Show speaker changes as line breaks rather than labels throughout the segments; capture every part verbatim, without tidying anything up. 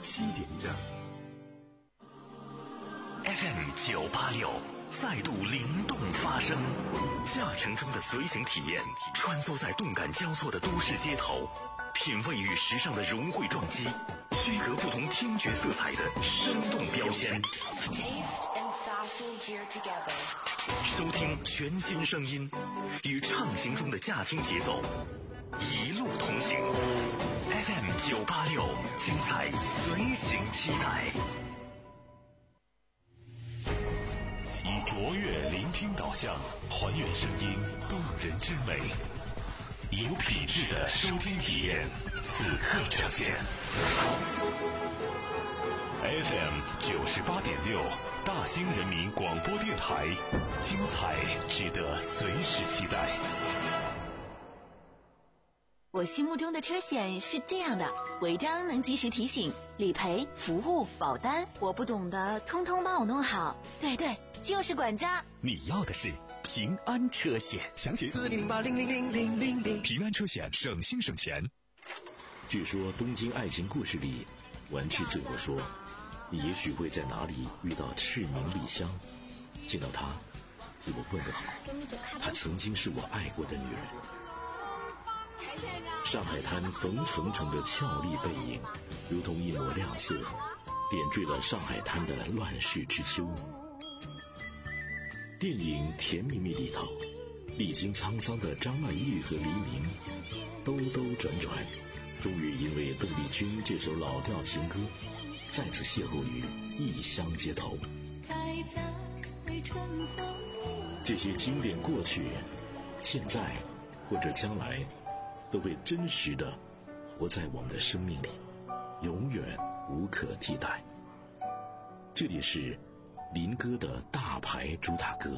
七点整。F M 九八六再度灵动发声，驾乘中的随行体验，穿梭在动感交错的都市街头，品味与时尚的融汇撞击，区隔不同听觉色彩的生动标签。收听全新声音，与畅行中的驾听节奏，一路同行。F M 九八六，精彩随行期待。以卓越聆听导向，还原声音动人之美，有品质的收听体验，此刻呈现。F M 九十八点六，大兴人民广播电台，精彩值得随时期待。
我心目中的车险是这样的：违章能及时提醒，理赔、服务、保单，我不懂的通通帮我弄好。对对，就是管家。
你要的是平安车险，详情四零八零零零零零零。平安车险，省心省钱。
据说《东京爱情故事》里，完治最后说：“你也许会在哪里遇到赤名丽香，见到她，替我问个好。她曾经是我爱过的女人。”上海滩冯程程的俏丽背影，如同一抹亮色，点缀了上海滩的乱世之秋。电影《甜蜜蜜》里头，历经沧桑的张曼玉和黎明，兜兜转转，终于因为邓丽君这首老调情歌，再次邂逅于异乡街头。这些经典过去，现在或者将来，都会真实的活在我们的生命里，永远无可替代。这里是林哥的大牌主打歌。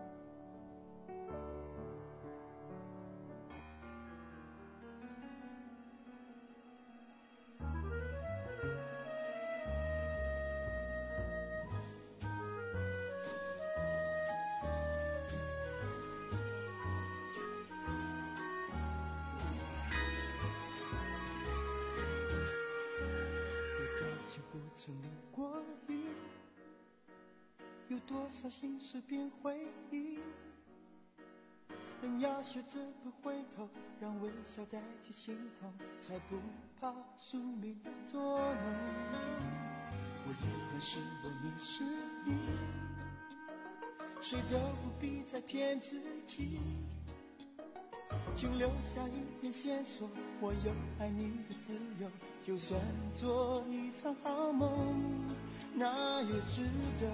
有多少心事变回忆，人要学着不回头，让微笑代替心痛，才不怕宿命捉弄。我依然是我，你是你，谁都不必再骗自己，请留下一点线索，我有爱你的自由，就算做一场好梦，那也值得。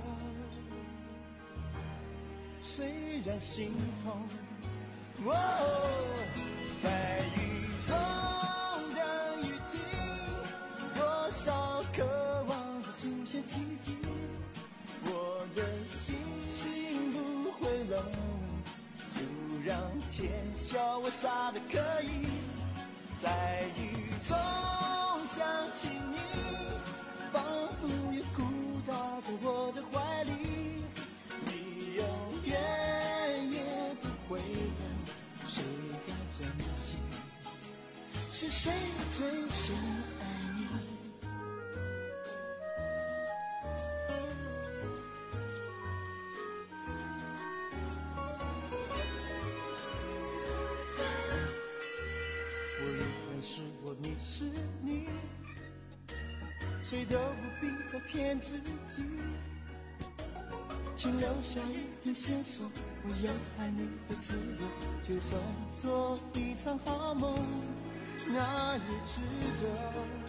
虽然心痛，哦，在雨中等雨停，多少渴望着出现奇迹，我的心心不会冷，就让天笑我傻的可以，在雨中想起你，仿佛也哭倒在我的怀里，你永远也不会冷，谁该珍惜？是谁最深爱你？我依然是我，你是你，谁都不必再骗自己，请留下一点线索，我有爱你的自由，就算做一场好梦，那也值得。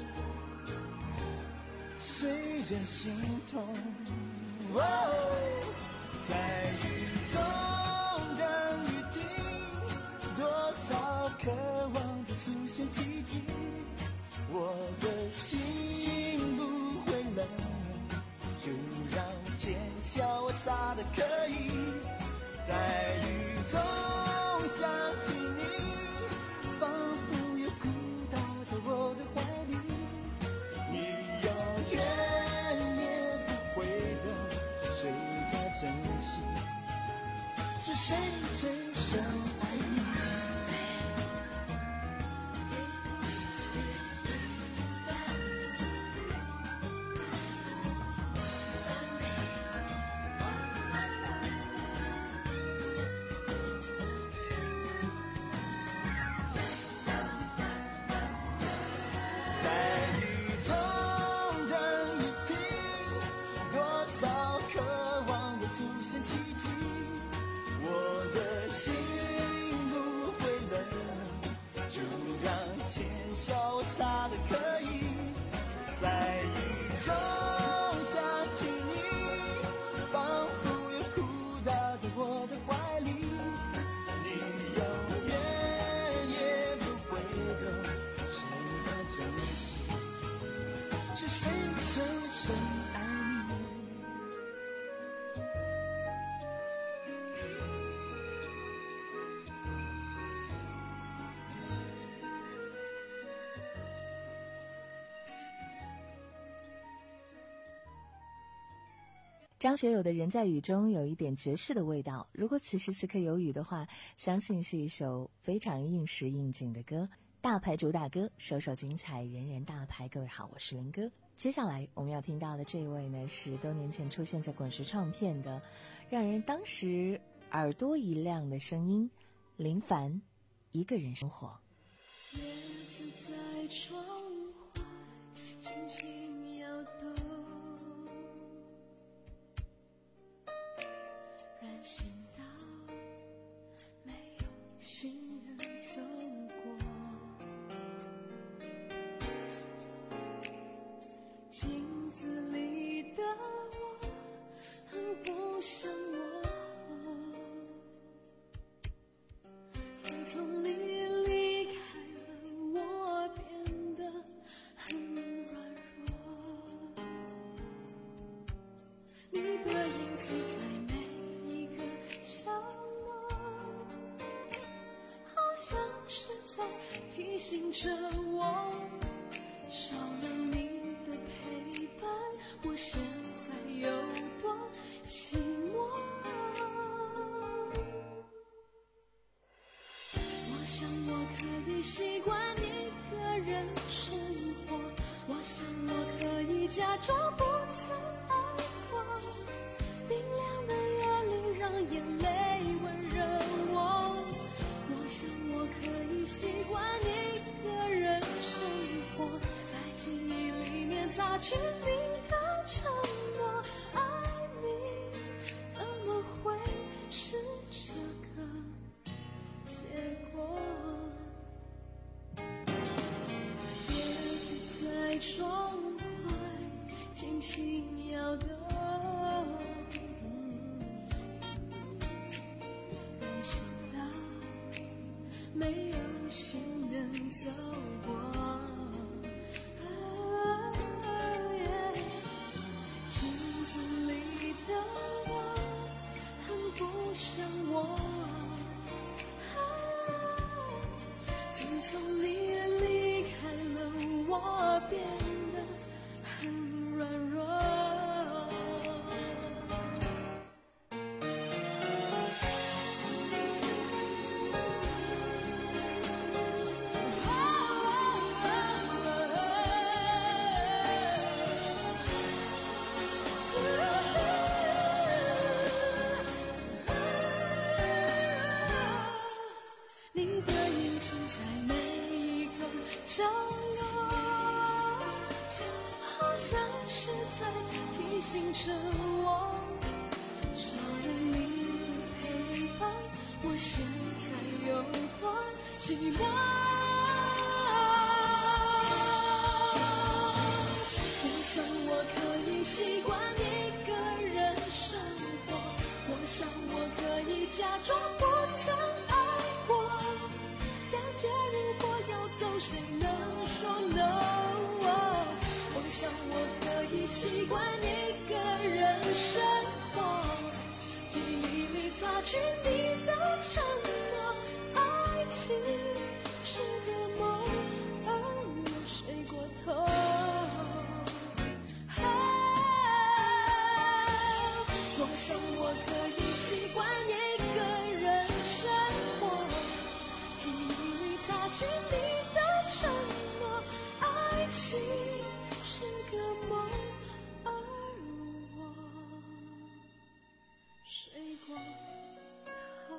虽然心痛，哦，在雨中等雨停，多少渴望着出现奇迹，我的心不会冷，就让天笑我傻的可以，在雨中想起你，仿佛又哭倒在我的怀里，你永远也不会冷，谁该珍惜？是谁最深爱你？ 是谁深深爱你？
张学友的人在雨中有一点爵士的味道，如果此时此刻有雨的话，相信是一首非常应时应景的歌。大牌主打歌，首首精彩，人人大牌。各位好，我是林哥。接下来我们要听到的这位呢，是多年前出现在滚石唱片的，让人当时耳朵一亮的声音，林凡，一个人生活。
叶子在窗外轻轻摇动，人行道没有行人走过，镜子里的我很不像我，自从你离开了，我变得很软弱，你的影子在每一个角落，好像是在提醒着我，少了你的陪伴，我现在有多寂寞。我想我可以习惯一个人生活，我想我可以假装不曾爱过，冰凉的夜里让眼泪温热我，我想我可以习惯一个人生活，在记忆里面擦去你的承诺，爱你怎么会是这个结果？叶子在窗外轻轻摇动，人行道没有行人走过，镜子里的我很不像我，自从你离开了，我变得很软弱。你的影子在每一个角落，好像是在提醒着我，少了你的陪伴，我现在有多寂寞。我想我可以习惯一个人生活，我想我可以假装不曾爱过，感觉如果要走，谁能说 no？ 我想我可以习惯一个人生活，记忆里擦去你的承诺，爱情是个梦，而我睡过头。我想我可以习惯一个人生活，记忆里擦去你的承诺，爱情是个梦，而我睡过头。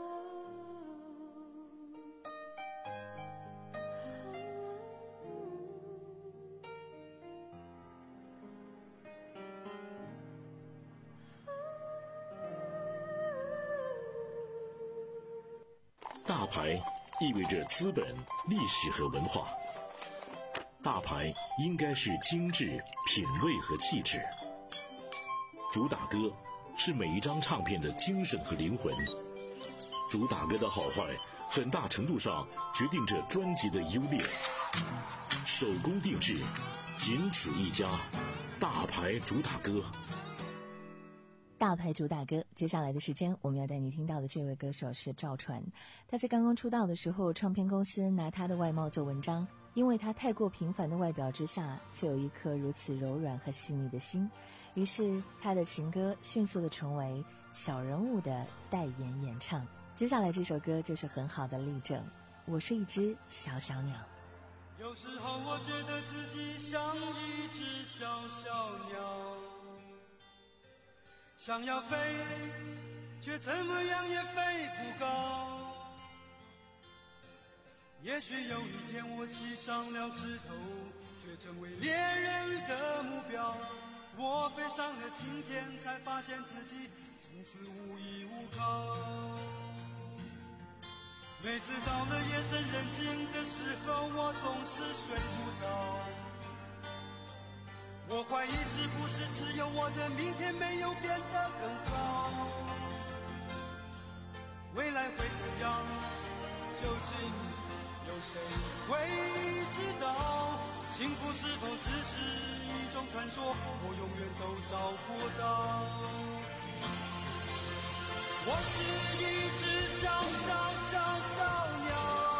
大牌意味着资本、历史和文化。大牌应该是精致、品味和气质。主打歌是每一张唱片的精神和灵魂。主打歌的好坏很大程度上决定着专辑的优劣。手工定制，仅此一家，大牌主打歌。
大牌主打歌，接下来的时间我们要带你听到的这位歌手是赵传。他在刚刚出道的时候，唱片公司拿他的外貌做文章，因为他太过平凡的外表之下，却有一颗如此柔软和细腻的心。于是他的情歌迅速的成为小人物的代言演唱。接下来这首歌就是很好的例证。我是一只小小鸟。
有时候我觉得自己像一只小小鸟，想要飞，却怎么样也飞不高。也许有一天我栖上了枝头，却成为猎人的目标。我飞上了青天，才发现自己从此无依无靠。每次到了夜深人静的时候，我总是睡不着。我怀疑是不是只有我的明天没有变得更好？未来会怎样？究竟有谁会知道？幸福是否只是一种传说？我永远都找不到。我是一只小小小小鸟，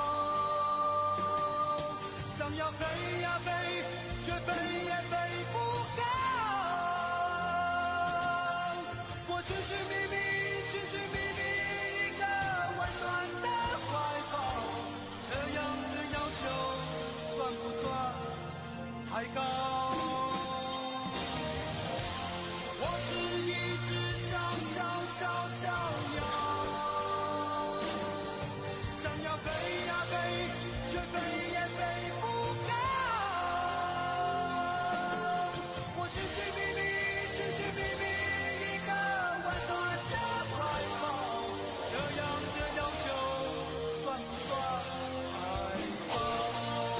想要飞呀飞，却飞也飞不高。我寻寻觅觅，寻寻觅觅一个温暖的怀抱，这样的要求算不算太高？我是一只小小小小鸟，想要飞呀飞，却飞也飞不高。我寻寻觅觅，寻寻觅觅一个温暖的怀抱，这样的要求算不算太高？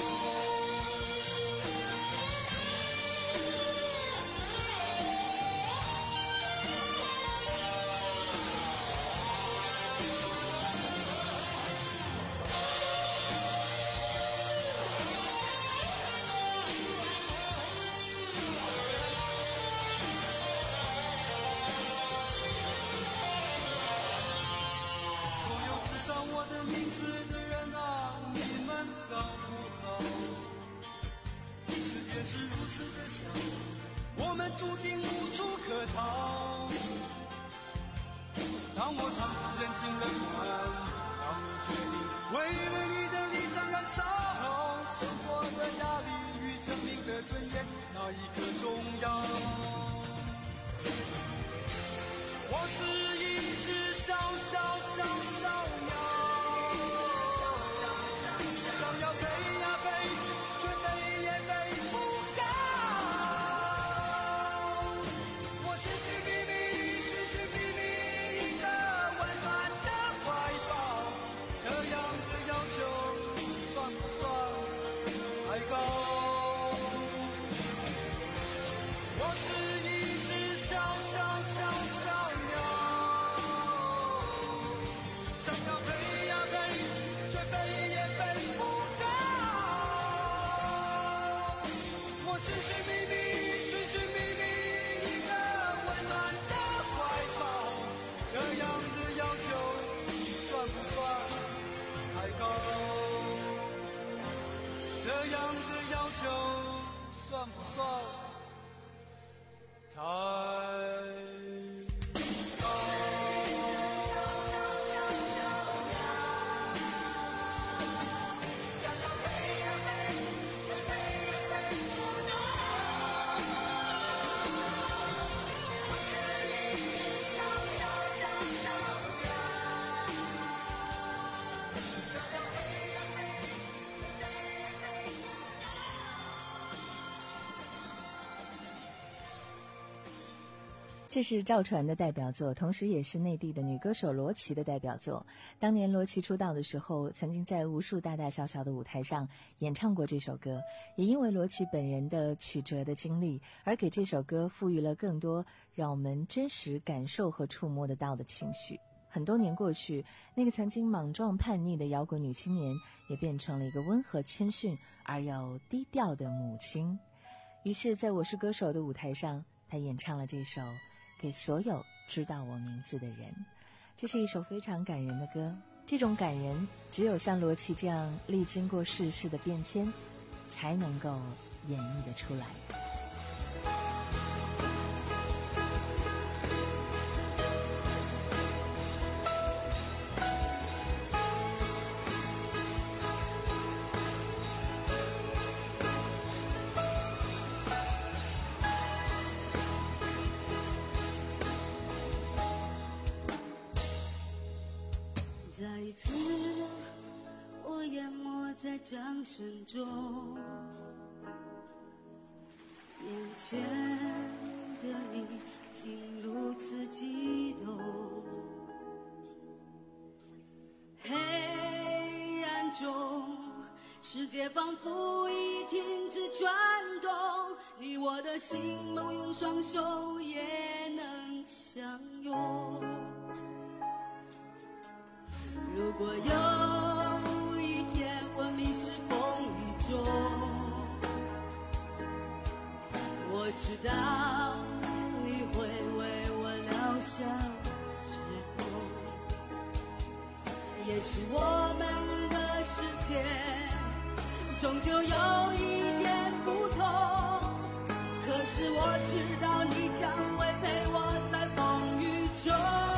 我的名字的人啊，你们好不好？世界是如此的小，我们注定无处可逃。当我尝尽人情冷暖，当我决定为了你的理想燃烧，生活的压力与生命的尊严，哪一个重要？我是一只小小小小鸟，想要飞呀飞，却飞也飞不高。我寻寻觅觅，寻寻觅觅一个温暖的怀抱，这样的要求算不算太高？我是一只小小小小鸟，想要飞呀飞，却飞也飞不高。我寻寻觅觅，寻寻觅觅一个温暖的怀抱，这样的要求算不算太高？这样的要求算不算太高？
这是赵传的代表作，同时也是内地的女歌手罗琦的代表作。当年罗琦出道的时候，曾经在无数大大小小的舞台上演唱过这首歌，也因为罗琦本人的曲折的经历，而给这首歌赋予了更多让我们真实感受和触摸得到的情绪。很很多年过去，那个曾经莽撞叛逆的摇滚女青年，也变成了一个温和谦逊而又低调的母亲。于是在我是歌手的舞台上，她演唱了这首《给所有知道我名字的人》。这是一首非常感人的歌，这种感人只有像罗琦这样历经过世事的变迁，才能够演绎得出来。
再一次我淹没在掌声中，眼前的你竟如此激动，黑暗中世界仿佛已停止转动，你我的心梦用双手也能相拥。如果有一天我迷失风雨中，我知道你会为我留下石头。也许我们的世界终究有一点不同，可是我知道你将会陪我在风雨中。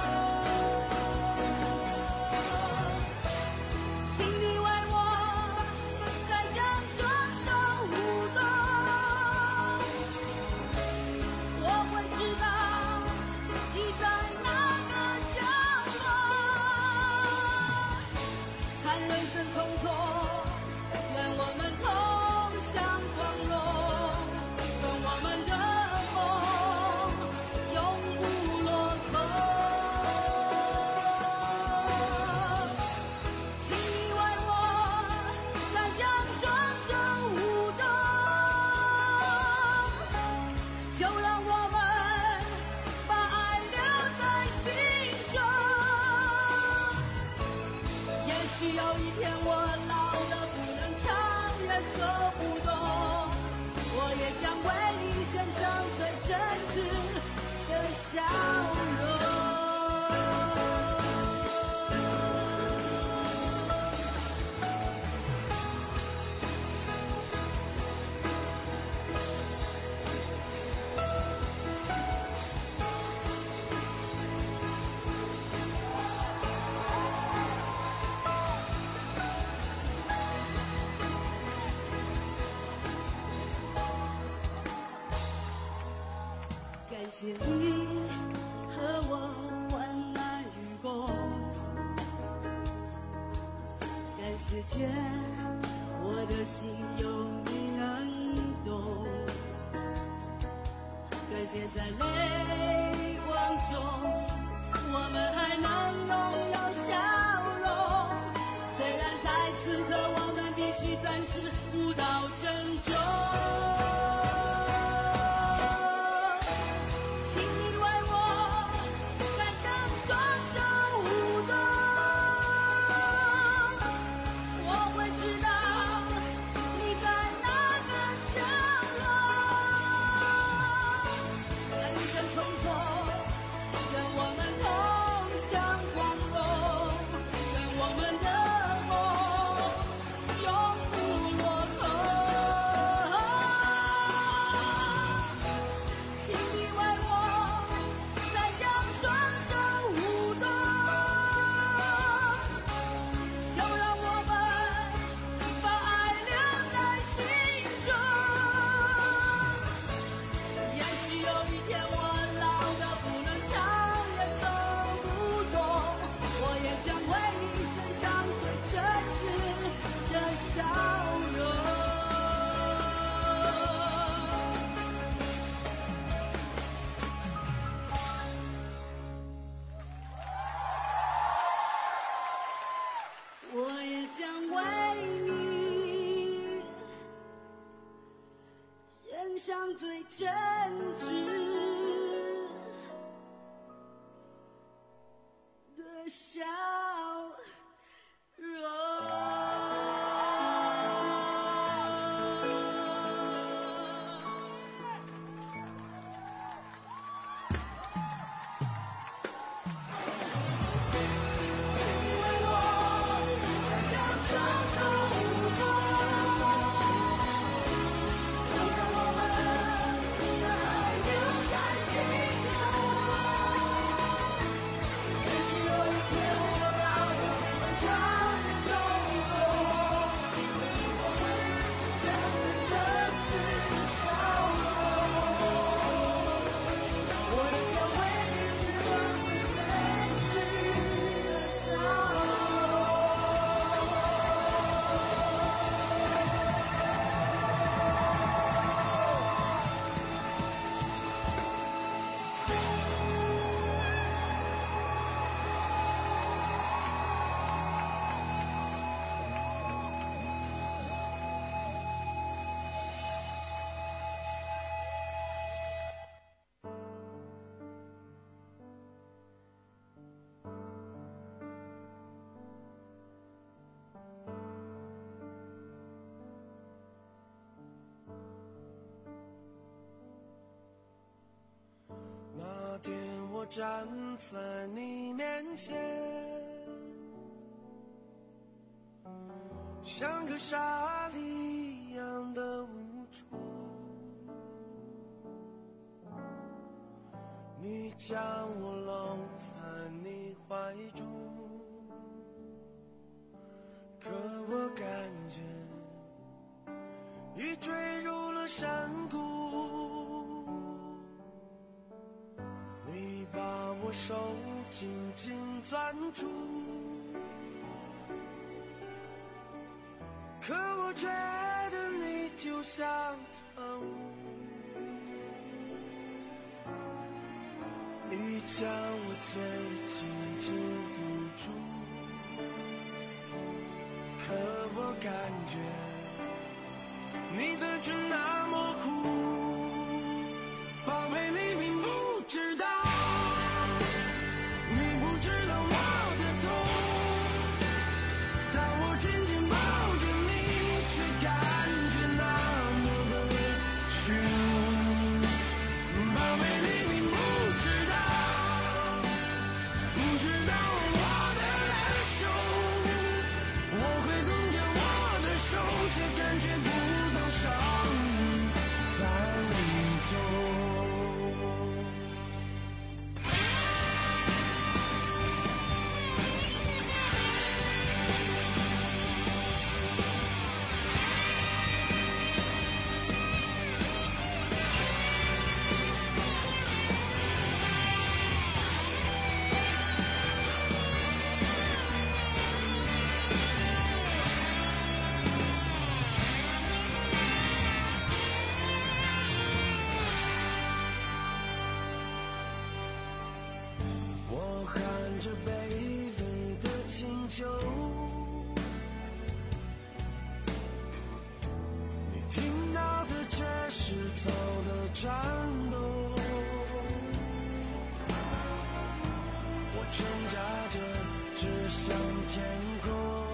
感谢你和我患难与共，感谢天，我的心有你能懂，感谢在泪光中我们还能拥有笑容，虽然在此刻我们必须暂时舞蹈珍重。最真挚的笑容。
那天我站在你面前，像个沙粒一样的无助，你将我搂在你怀中，可我感觉已坠入了山谷，你把我手紧紧攥住，可我觉得你就像特务，你将我最紧紧捂住，可我感觉你的唇那么苦，宝贝你并不知道，你不知道我的痛，当我紧紧抱着你，却感觉那么的虚无，宝贝你并不知道，不知道我的难受，我会拱着我的手，却感觉不到伤在里头。我含着卑微的请求，你听到的却是走的颤抖，我挣扎着指向天空，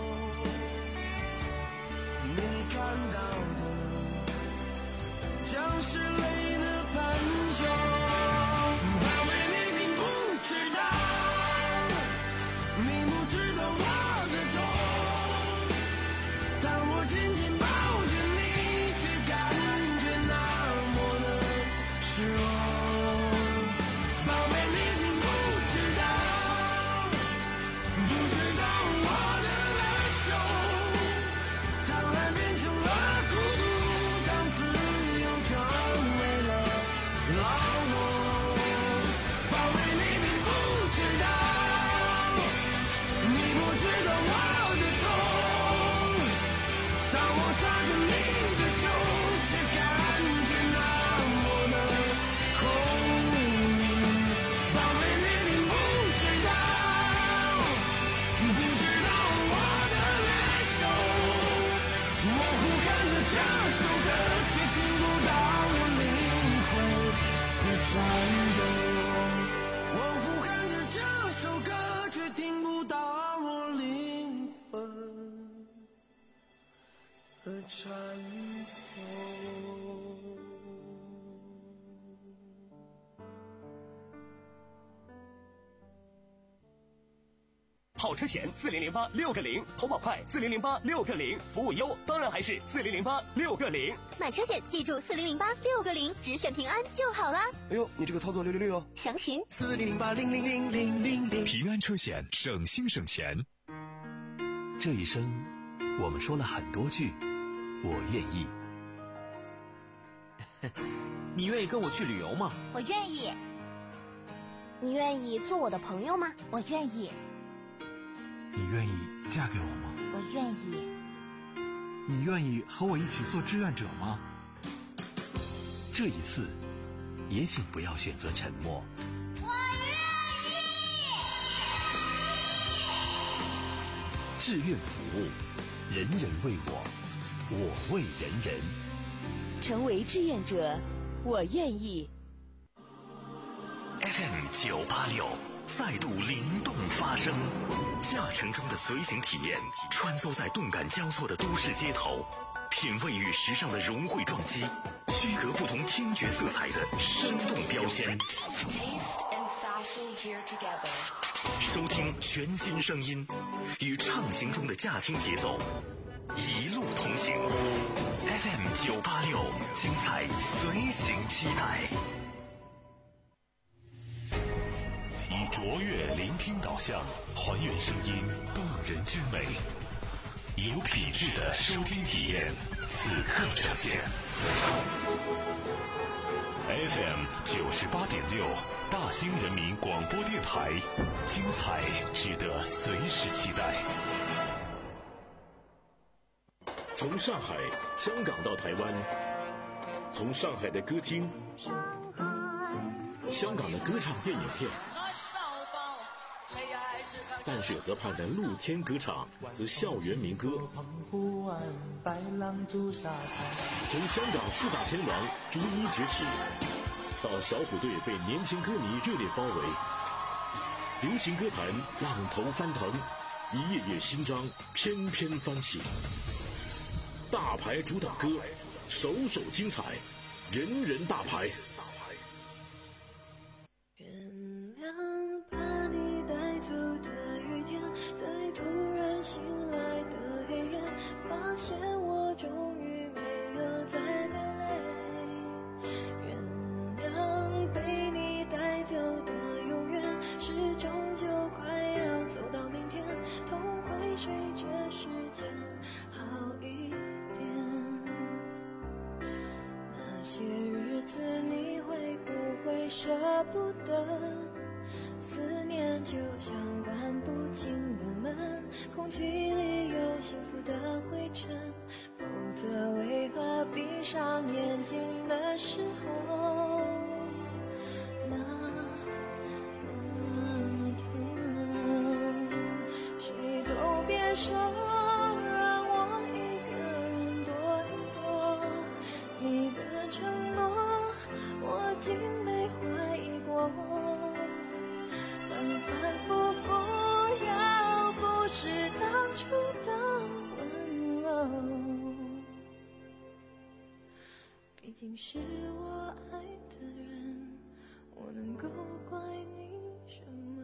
你看到的将是泪的斑鸠。 山头。
好车险四零零八六个零，投保快四零零八六个零，服务优当然还是四零零八六个零。
买车险记住四零零八六个零，只选平安就好啦。
哎呦，你这个操作六六六哦！
详询
四零零八零零零零零零。
平安车险，省心省钱。这一生，我们说了很多句“我愿意”。
你愿意跟我去旅游吗？
我愿意。你愿意做我的朋友吗？我愿意。
你愿意嫁给我吗？
我愿意。
你愿意和我一起做志愿者吗？
这一次，也请不要选择沉默。
我愿意。
志愿服务，人人为我，我为人人。
成为志愿者，我愿意。
F M 九八六，再度灵动发声。驾乘中的随行体验，穿梭在动感交错的都市街头，品味与时尚的融汇撞击，区隔不同听觉色彩的生动标签。收听全新声音，与畅行中的驾听节奏，一路同行。F M 九八六，精彩随行期待。以卓越聆听导向，还原声音动人之美，有品质的收听体验，此刻呈现。F M 九十八点六，大兴人民广播电台，精彩值得随时期待。
从上海、香港到台湾，从上海的歌厅、香港的歌唱电影片，淡水河畔的露天歌唱和校园民歌，从香港四大天王逐一崛起，到小虎队被年轻歌迷热烈包围，流行歌坛浪头翻腾，一页页新章翩翩翻起。大牌主打歌，首首精彩，人人大牌。
原谅把你带走的雨天，在突然醒来的黑夜，发现我终于没有再流泪。原谅被你带走的永远，是终究快要走到明天，痛会随着时间好一点。那些日子你会不会舍不得？思念就像关不紧的门，空气里有幸福的灰尘，否则为何闭上眼睛的时候那么疼？谁都别说让我一个人躲一躲，你的承诺我竟没怀疑过，反反复复要不是当初的温柔，毕竟是我爱的人，我能够怪你什么？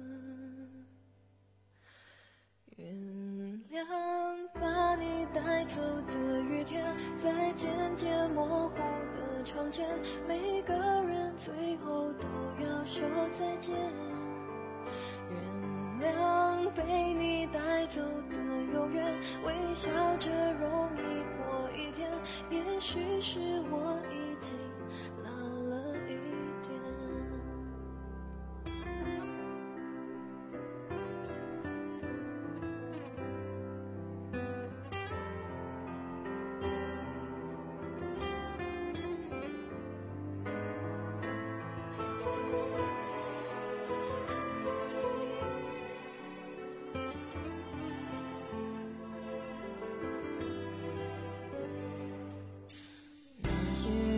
原谅把你带走的雨天，在渐渐模糊的窗前，每个人最后都要说再见。原谅被你带走的永远，微笑着容易过一天，也许是我已经老了一点。那些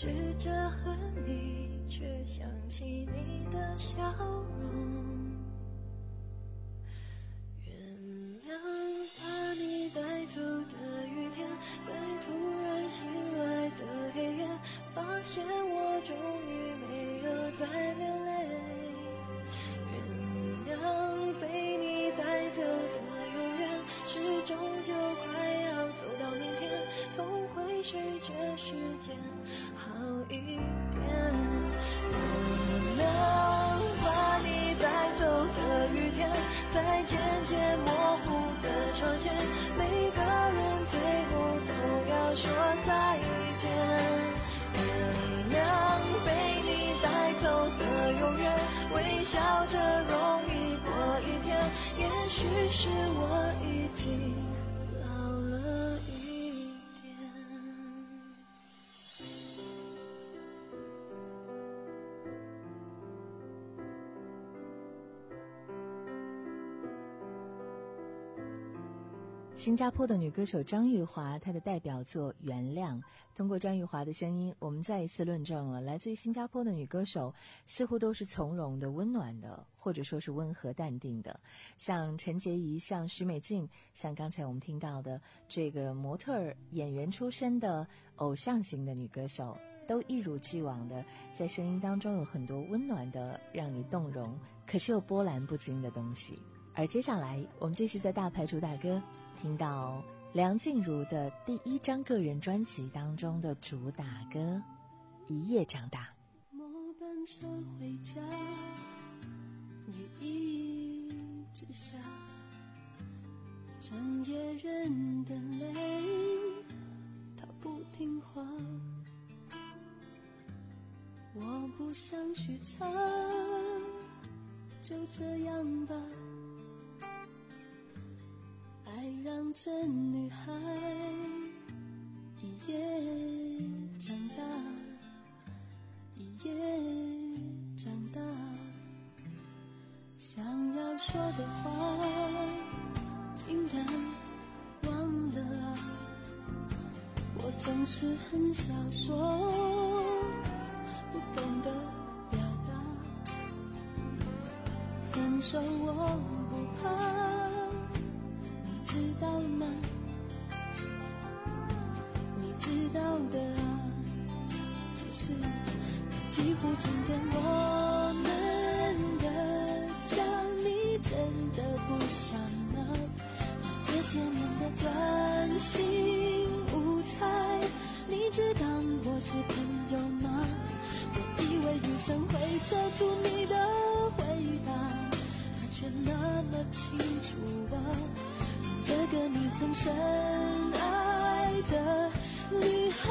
试着和你，却想起你的笑容。原谅把你带走的雨天，在突然醒来的黑夜，发现我终于没有再流泪。原谅被你带走的永远，是终究快要走到明天，痛会随着时间好一点。原谅把你带走的雨天，在渐渐模糊的窗前，每个人最后都要说再见。原谅被你带走的永远，微笑着容易过一天，也许是我已经老了一点。
新加坡的女歌手张玉华，她的代表作《原谅》。通过张玉华的声音，我们再一次论证了来自于新加坡的女歌手似乎都是从容的、温暖的，或者说是温和淡定的。像陈洁仪，像许美静，像刚才我们听到的这个模特儿演员出身的偶像型的女歌手，都一如既往的在声音当中有很多温暖的让你动容，可是又波澜不惊的东西。而接下来我们继续在大牌主打歌听到梁静茹的第一张个人专辑当中的主打歌《一夜长大》。
末班车回家，雨一直下，整夜人的泪，它不听话，我不想去擦，就这样吧。爱让这女孩一夜长大，一夜长大，想要说的话竟然忘了啊，我总是很少说，不懂得表达，分手我不怕，知道吗？你知道的啊，只是几乎成真我们的家，你真的不想吗？这些年的专心无猜，你知道我是朋友吗？我以为余生会遮住你的回答，它却那么清楚啊，这个你曾深爱的女孩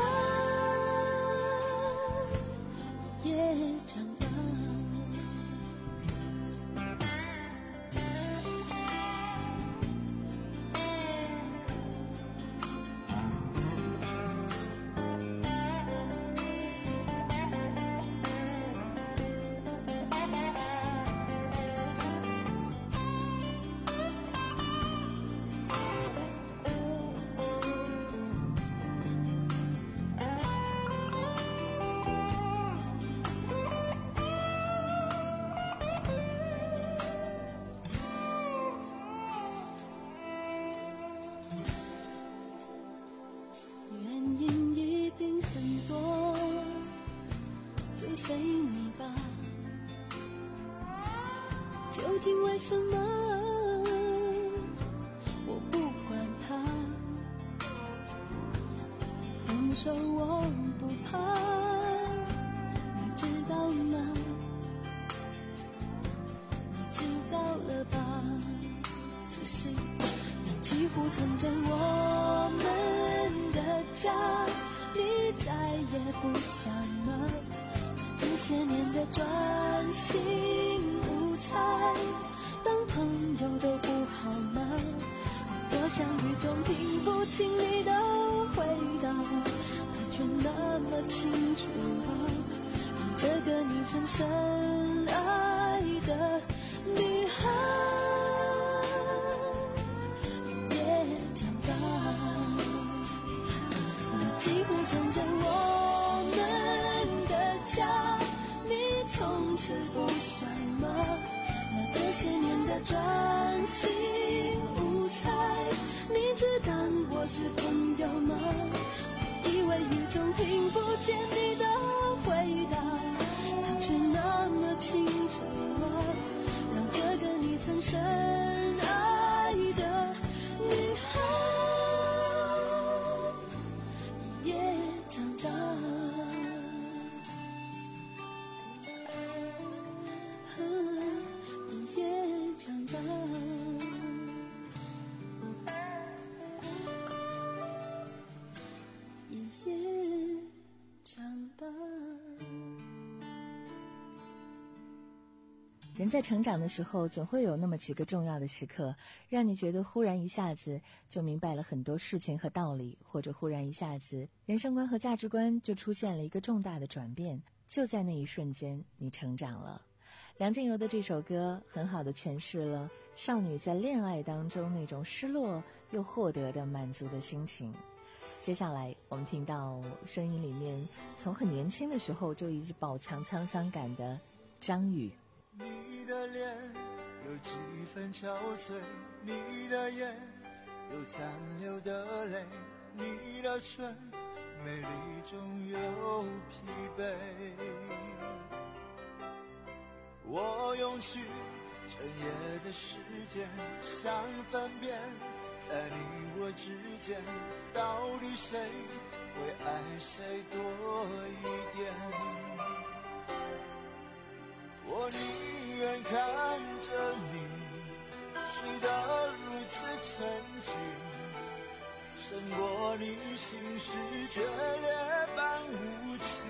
也长大。随你吧，究竟为什么我不管他？分手我不怕，你知道吗？你知道了吧？只是那几乎成真我们的家，你再也不想吗？这些年的专心无猜，当朋友都不好吗？我多想雨中听不清你的回答，它却那么清楚啊，让这个你曾深爱的女孩也长大。你几乎成真我们家，你从此不想吗？那这些年的专心无猜，你只当我是朋友吗？我以为雨中听不见你的回答，它却那么清楚啊，让这个你曾深爱的女孩也长大。
人在成长的时候，总会有那么几个重要的时刻，让你觉得忽然一下子就明白了很多事情和道理，或者忽然一下子人生观和价值观就出现了一个重大的转变。就在那一瞬间，你成长了。梁静茹的这首歌很好的诠释了少女在恋爱当中那种失落又获得的满足的心情。接下来我们听到声音里面从很年轻的时候就一直饱藏沧桑感的张宇。
你的脸有几分憔悴，你的眼有残留的泪，你的唇美丽中有疲惫。我用去整夜的时间，想分辨在你我之间，到底谁会爱谁多一点。我宁愿看着你睡得如此沉静，胜过你心事决裂般无情。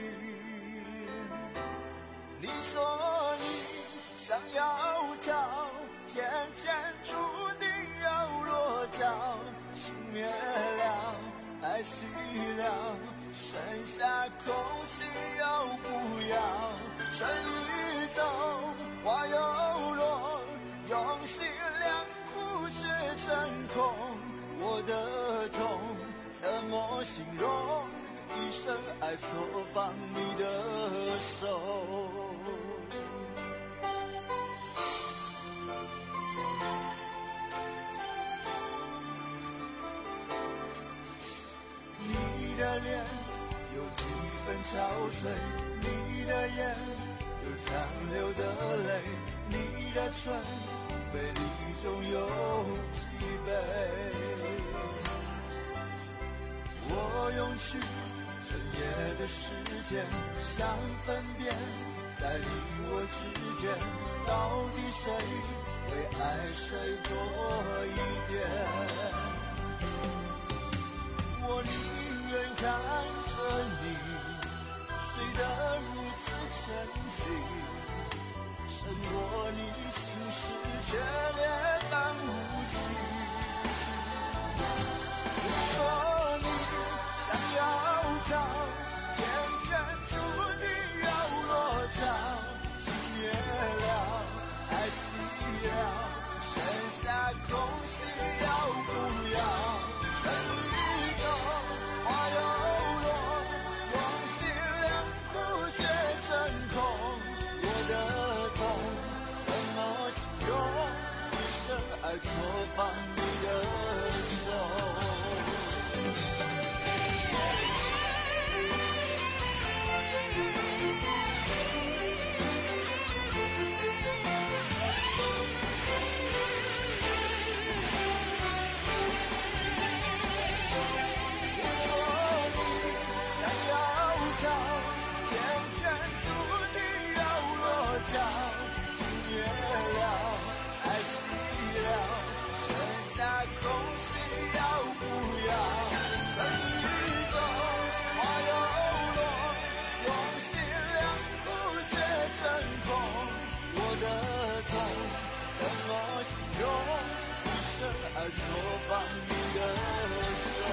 你说你想要逃，偏偏注定要落脚，情灭了，爱熄了，剩下空心又不要。春已走，花又落，用心良苦却成空。我的痛怎么形容？一生爱错放你的手。你的脸有几分憔悴，你的眼有残留的泪，你的唇美丽中有疲惫。我用去整夜的时间，想分辨在你我之间，到底谁会爱谁多一点。我宁愿看着你睡得如此沉静，胜过你心事决裂般无情。你说你想要逃，偏偏注定要落脚，情灭了，爱熄了，剩下空心要不要。春已走，花又落，用心良苦却成空。我的痛怎么形容？一生爱错放你的手。爱错放你的手。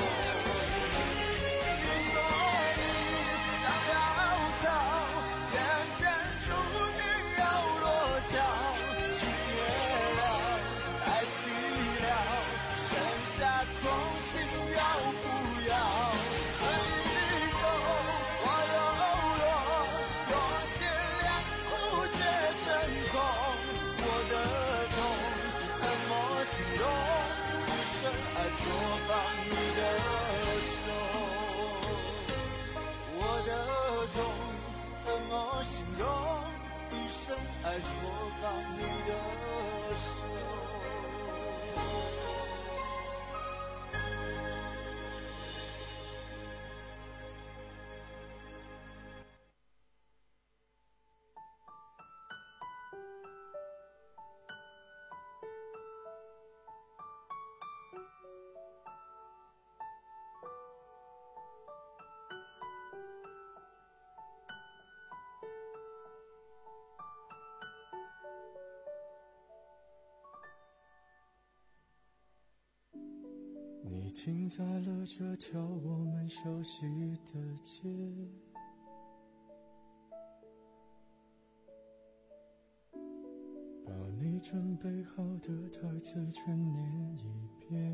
你说你想要逃，偏偏注定要落脚，情灭了，爱熄了，剩下空心要不要？春已走，花又落， 爱错放你的手。你停在了这条我们熟悉的街，把你准备好的台词全念一遍。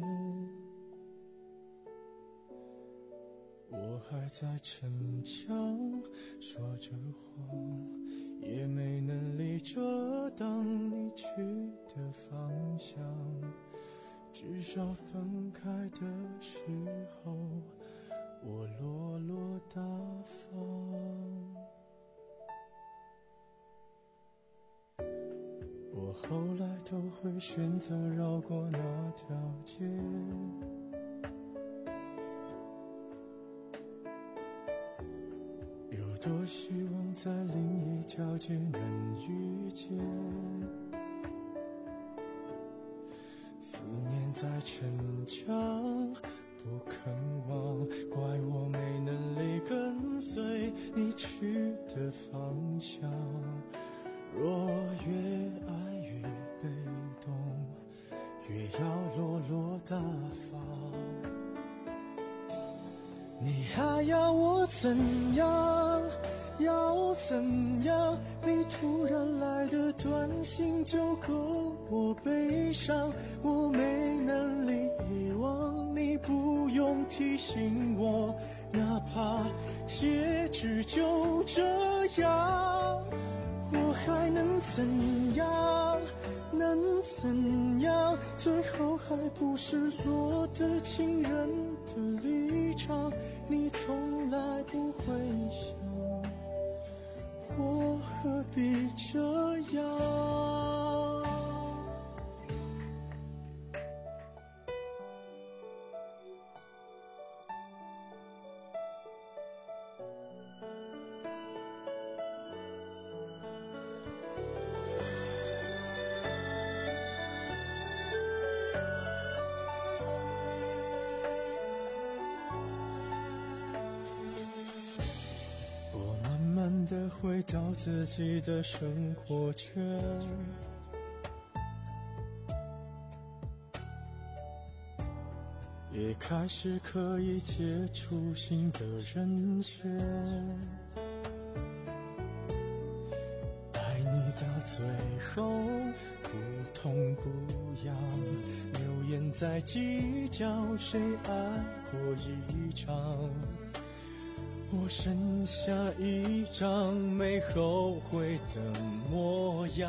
我还在逞强说着谎，也没能力遮挡你去的方向，至少分开的时候我落落大方。我后来都会选择绕过那条街，有多希望在另一条街能遇见，思念在逞强不肯忘，怪我没能力跟随你去的方向。若越爱越被动，越要落落大方。你还要我怎样？要怎样？你突然来的短信就够我悲伤，我没能力遗忘，你不用提醒我，哪怕结局就这样，我还能怎样？能怎样？最后还不是落得情人的立场，你从来不会想，我何必这样？的回到自己的生活圈，也开始可以接触新的人选，爱你到最后不痛不痒，流言在计较谁爱过一场，我剩下一张没后悔的模样。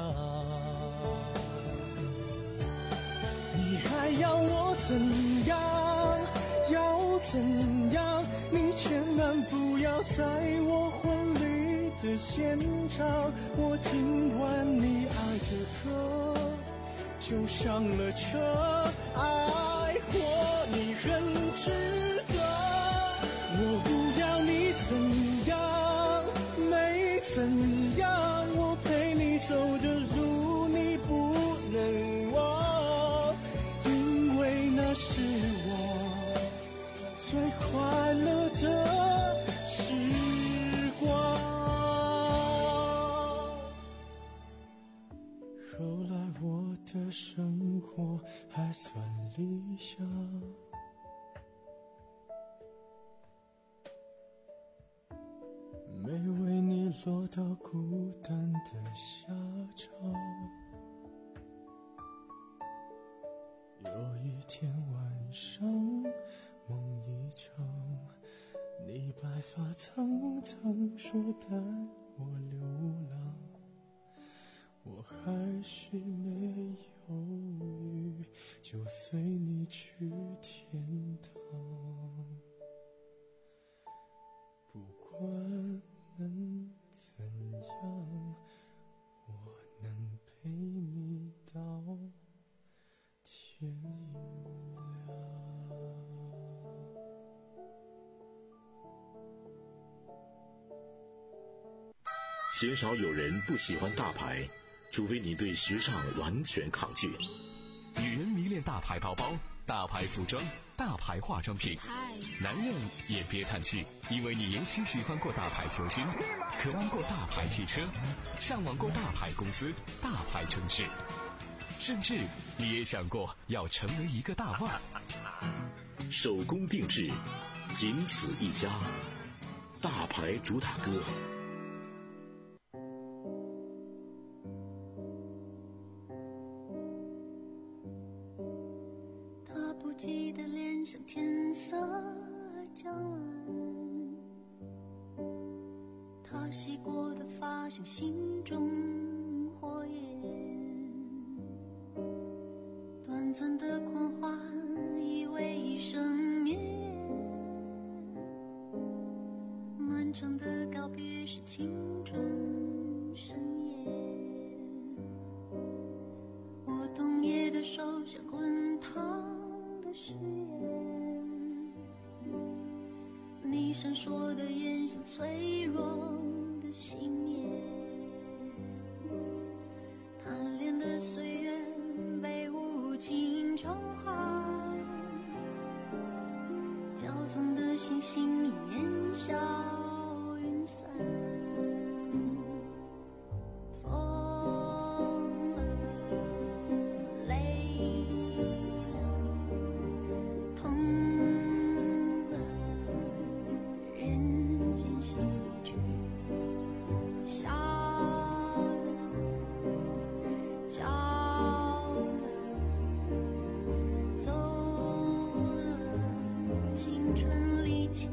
你还要我怎样？要怎样？你千万不要在我婚礼的现场，我听完你爱的歌就上了车，爱过你很值得，我不要你怎样，没怎样，我陪你走的路你不能忘，因为那是我最快乐的时光。后来我的生活还算理想，没为你落到孤单的下场。有一天晚上梦一场，你白发苍苍说带我流浪，我还是没犹豫就随你去天堂，不管能怎样，我
鲜少有人不喜欢大牌，除非你对时尚完全抗拒。
女人迷恋大牌包包、大牌服装、大牌化妆品，男人也别叹气，因为你也许喜欢过大牌球星，渴望过大牌汽车，向往过大牌公司、大牌城市，甚至你也想过要成为一个大腕。
手工定制，仅此一家，大牌主打歌。
他不记得脸上天色将晚，他洗过的发像心中火焰，短暂的狂欢以为一生灭，漫长的告别是青春盛宴，我冬夜的手像滚烫的誓言，你闪烁的眼像脆弱的信念，贪恋的岁月被无情召唤，骄纵的星星已烟消云散，疯了，累了，痛了，人间喜剧，笑了，骄了，走了，青春离奇。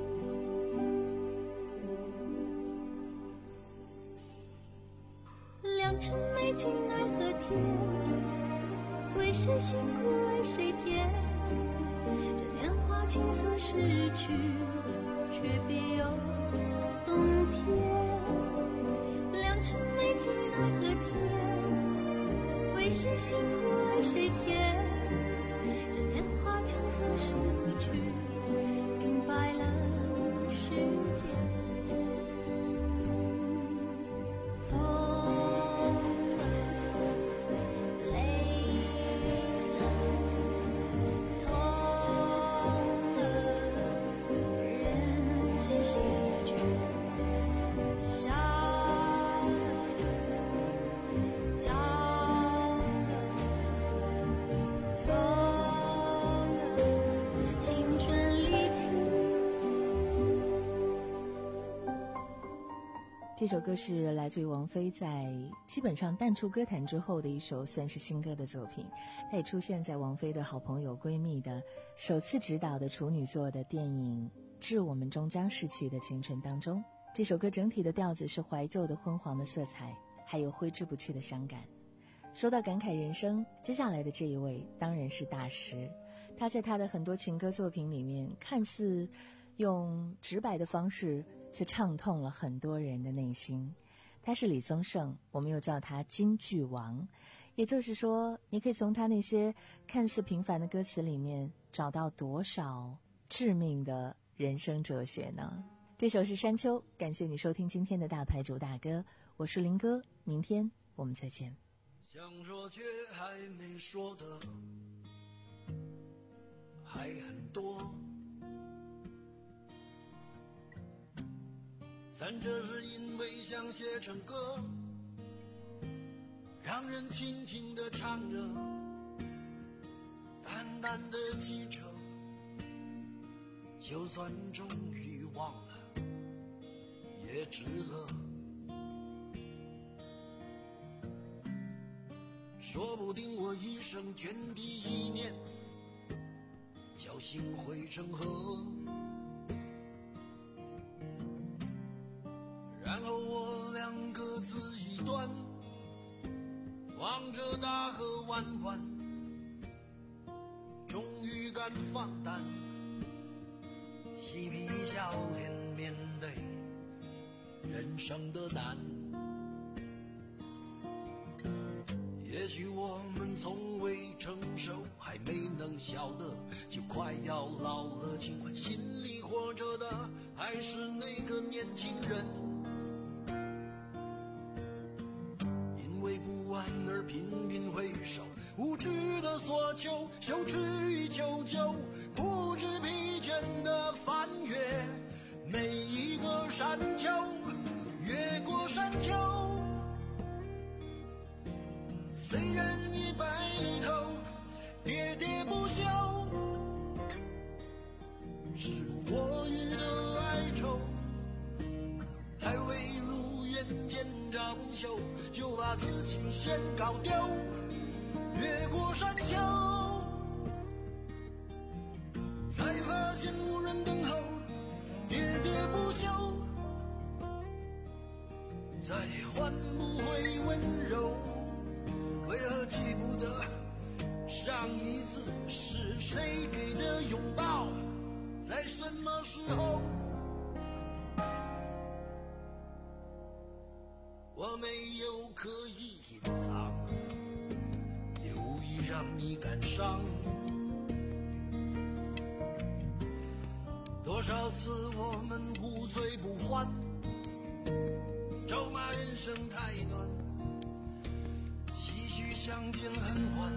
良辰美景奈何天，为谁辛苦为谁甜，这年华青涩逝去，却别有冬天。良辰美景奈何天，为谁辛苦为谁甜，这年华青涩逝去，明白了世间。
这首歌是来自于王菲在基本上淡出歌坛之后的一首算是新歌的作品，它也出现在王菲的好朋友闺蜜的首次执导的处女作的电影《致我们终将逝去的青春》当中。这首歌整体的调子是怀旧的昏黄的色彩，还有挥之不去的伤感。说到感慨人生，接下来的这一位当然是大师，他在他的很多情歌作品里面看似用直白的方式却唱痛了很多人的内心。他是李宗盛，我们又叫他金句王，也就是说你可以从他那些看似平凡的歌词里面找到多少致命的人生哲学呢？这首是山丘，感谢你收听今天的大牌主大歌，我是林哥，明天我们再见。
想说却还没说的还很多，但这是因为想写成歌，让人轻轻地唱着，淡淡的记着，就算终于忘了也值了。说不定我一生涓滴一念，侥幸汇成河，然后我俩各自一端，望着大河弯弯，终于敢放胆，嬉皮笑脸面对人生的难。也许我们从未成熟，还没能晓得，就快要老了，尽管心里活着的还是那个年轻人。
婉儿频频回首，无知的索求，羞耻与求救，不知疲倦的翻越每一个山丘，越过山丘。虽然已白了头，喋喋不休，是我予的哀愁，还未如愿见着不朽，就把自己先搞丢。越过山丘，才发现无人等候，喋喋不休，再换不回温柔。为何记不得上一次是谁给的拥抱，在什么时候？我没有刻意隐藏，也无意让你感伤。多少次我们不醉不欢，咒骂人生太短，唏嘘相见恨晚，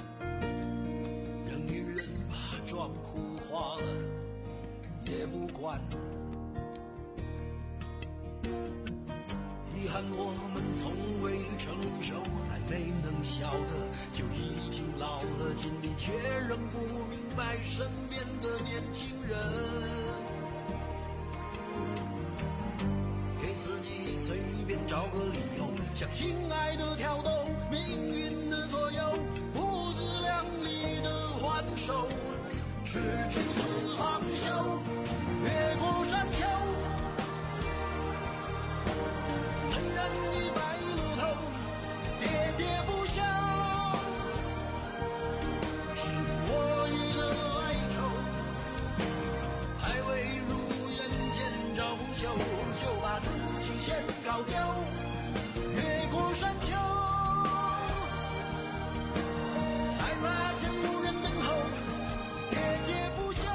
让女人把妆哭花了也不管。遗憾我们从未成熟，还没能晓得就已经老了，尽力却仍不明白身边的年轻人。给自己随便找个理由，向亲爱的挑逗，命运的左右，不自量力的还手，赤子似方休，越过山丘。虽然已白了头，喋喋不休，是我予的哀愁，还未如愿见着不朽，就把自己先搞丢。越过山丘，才发现无人等候，喋喋不休，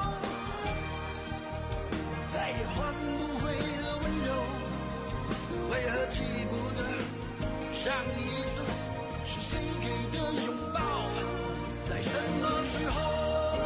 再也换不回的温柔。为何记不得上一次是谁给的拥抱，在什么时候？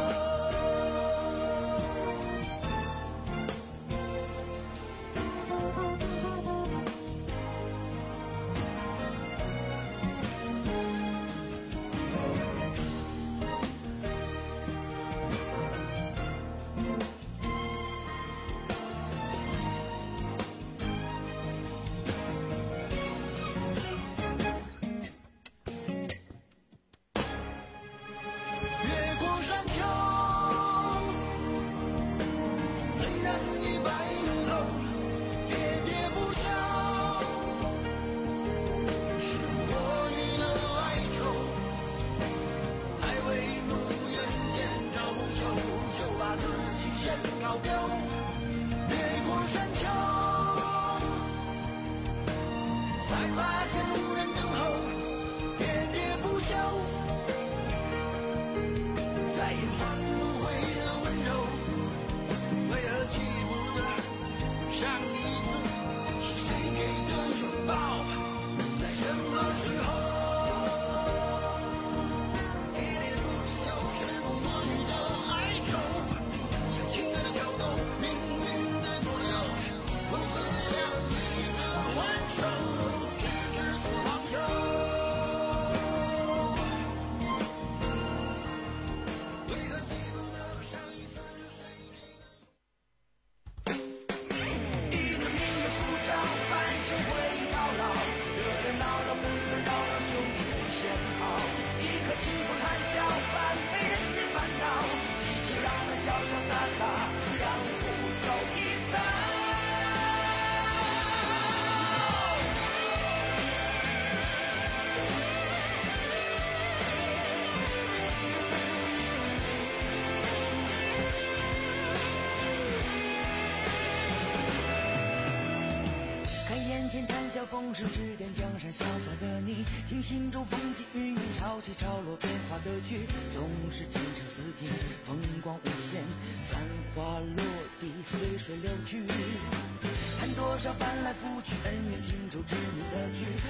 风声指点江山潇洒的你，听心中风起云涌潮起潮落变化的曲，总是前程似锦，风光无限，繁华落地随水流去，看多少翻来覆去恩怨情仇执迷的剧，梦多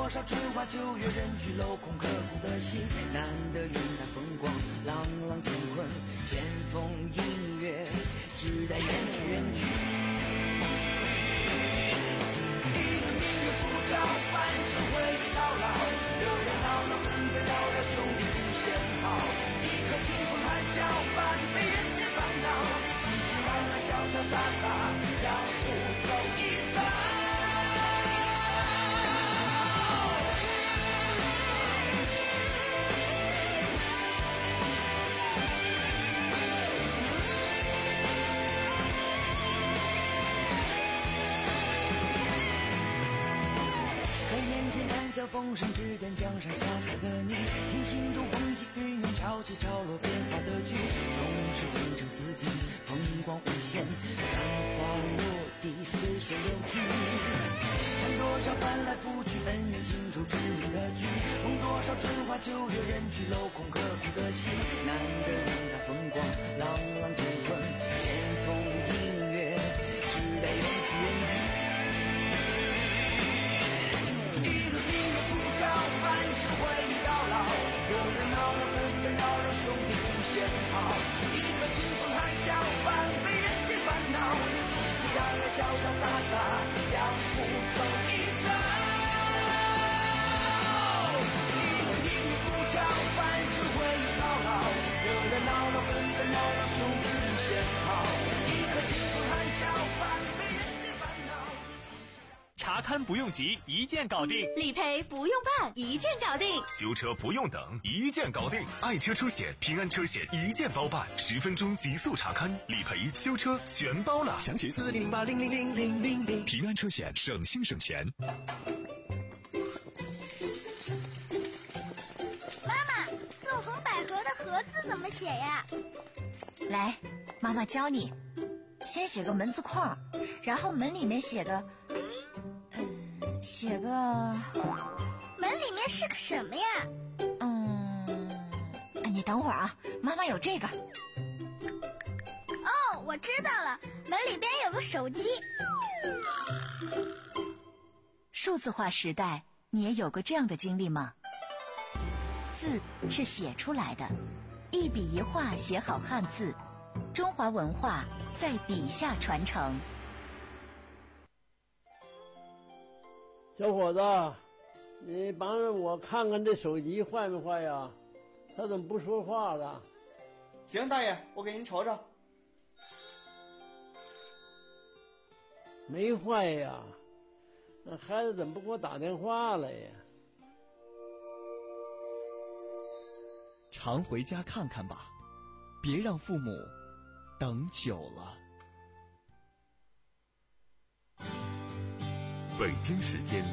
多少春花秋月，人去楼空，刻骨的心。难得云淡风光，朗朗乾坤，千峰映月，只待远去远去。一轮明月不照，半生回忆到老。热热闹闹，纷纷扰扰，兄弟无限好。一颗清风含笑半杯人间烦恼，其实让那潇潇洒洒，江湖走一遭。笑风声指点江山潇洒的你，听心中风起云涌，潮起潮落变化的剧，总是前程似锦，风光无限，繁花落地随水流去。看多少翻来覆去，恩怨情仇执迷的剧，梦多少春花秋月，人去楼空，刻骨的心。难得云淡风光，朗朗乾坤，千峰映月，只待远去远去。半生回忆到老，热热闹闹，纷纷扰扰，兄弟无限好。一颗清风含笑半杯人间烦恼，其实让人潇潇洒洒，江湖走一遭。一轮明月不照，半生回忆到老，热热闹闹，纷纷扰扰，兄弟无限好。一颗清风含笑半杯人间烦恼。
查勘不用急，一键搞定；
理赔不用办，一键搞定；
修车不用等，一键搞定。爱车车险、平安车险一键包办，十分钟极速查勘、理赔、修车全包了。详情四零八零零零零零零。平安车险，省心省钱。
妈妈，纵横捭阖的阖字怎么写呀？
来，妈妈教你。先写个门字框，然后门里面写个。写个
门里面是个什么呀？
嗯，你等会儿啊，妈妈有这个。
哦，我知道了，门里边有个手机。
数字化时代，你也有过这样的经历吗？字是写出来的，一笔一画写好汉字，中华文化在笔下传承。
小伙子，你帮着我看看这手机坏没坏呀？他怎么不说话了？
行，大爷，我给您瞅瞅。
没坏呀，那孩子怎么不给我打电话了呀？
常回家看看吧，别让父母等久了。
北京时间